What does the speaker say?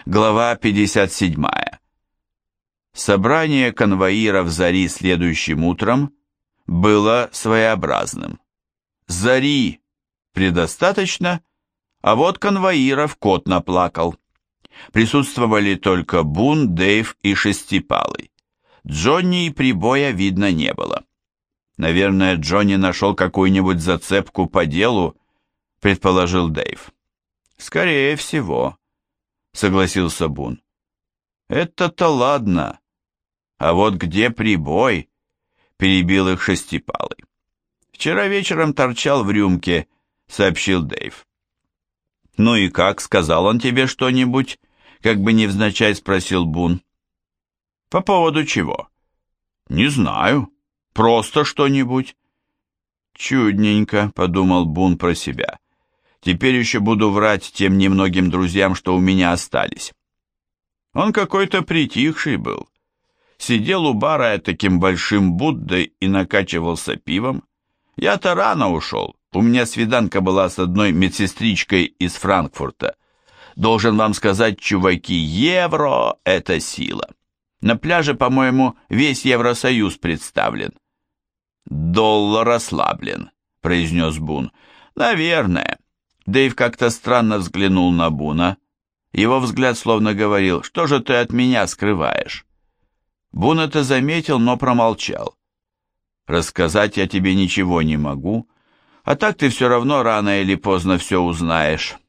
Глава 57. Собрание конвоиров Зари следующим утром было своеобразным. Зари предостаточно, а вот конвоиров кот наплакал. Присутствовали только Бун, Дэйв и Шестипалый. Джонни и прибоя видно не было. Наверное, Джонни нашел какую-нибудь зацепку по делу, предположил Дэйв. Скорее всего, согласился Бун. Это-то ладно. А вот где прибой? Перебил их Шестипалый. Вчера вечером торчал в рюмке, сообщил Дэйв. Ну и как, сказал он тебе что-нибудь? Как бы невзначай спросил Бун. По поводу чего? Не знаю. Просто что-нибудь. Чудненько, подумал Бун про себя. Теперь еще буду врать тем немногим друзьям, что у меня остались. Он какой-то притихший был. Сидел у бара таким большим Буддой и накачивался пивом. Я-то рано ушел. У меня свиданка была с одной медсестричкой из Франкфурта. Должен вам сказать, чуваки, евро – это сила. На пляже, по-моему, весь Евросоюз представлен. «Доллар ослаблен», – произнес Бун. «Наверное». Дэйв как-то странно взглянул на Буна. Его взгляд словно говорил: «Что же ты от меня скрываешь?» Бун это заметил, но промолчал. «Рассказать я тебе ничего не могу, а так ты все равно рано или поздно все узнаешь».